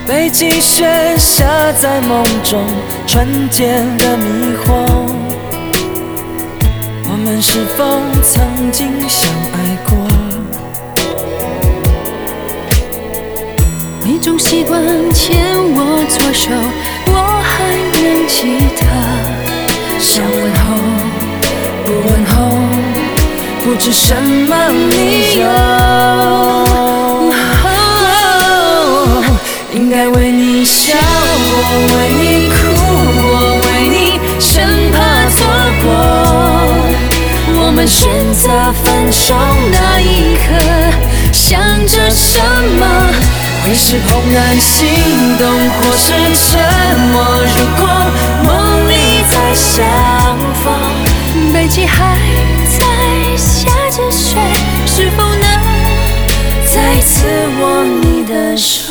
北极雪下在梦中，纯洁的迷惑。我们是否曾经相爱过？ 你总习惯牵我左手，我还能记得。想问候，不问候，不知什么理由。应该为你笑过，为你哭过，为你生怕错过。我们选择分手那一刻，想着什么？会是怦然心动，或是沉默？如果梦里再相逢，北极还在下着雪，是否能再次握你的手？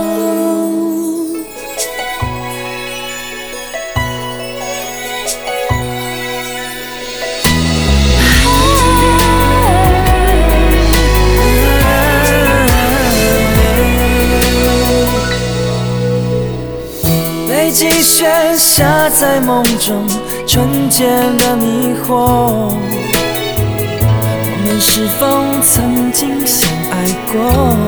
北极雪下在梦中，纯洁的迷惑。我们是否曾经相爱过？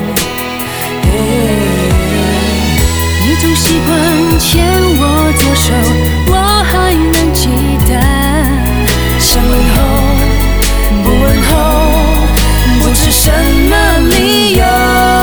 你总习惯牵我左手，我还能记得。 想问候，不问候，不知什么理由。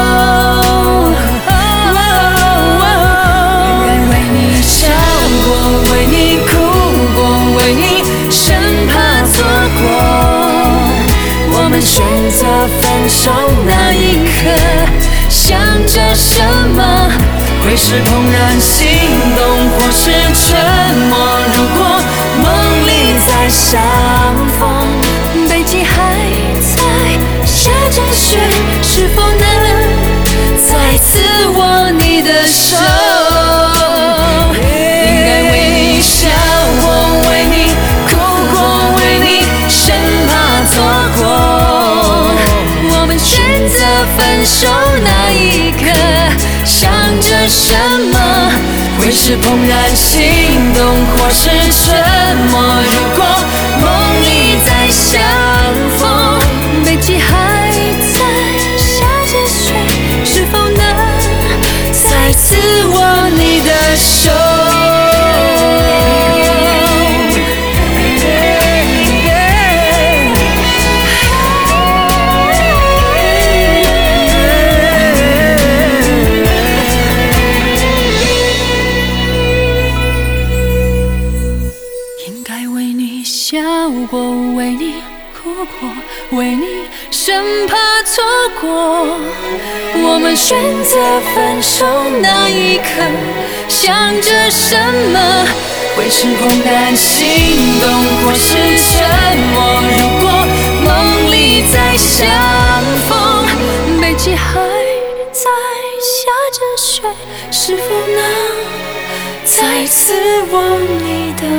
选择分手那一刻，想着什么？会是怦然心动，或是沉默？如果梦里再相逢， 北极还在下着雪，是否能再次握你的手？应该为你笑过，为你哭过，为你生怕错过。选择分手那一刻，想着什么？会是怦然心动，或是沉默？如果梦里再相逢，北极还在下着雪，是否能再次握你的手？笑过，为你哭过，为你生怕错过。我们选择分手那一刻，想着什么？会是怦然心动，或是沉默？如果梦里再相逢，北极还在下着雪，是否能再次握你的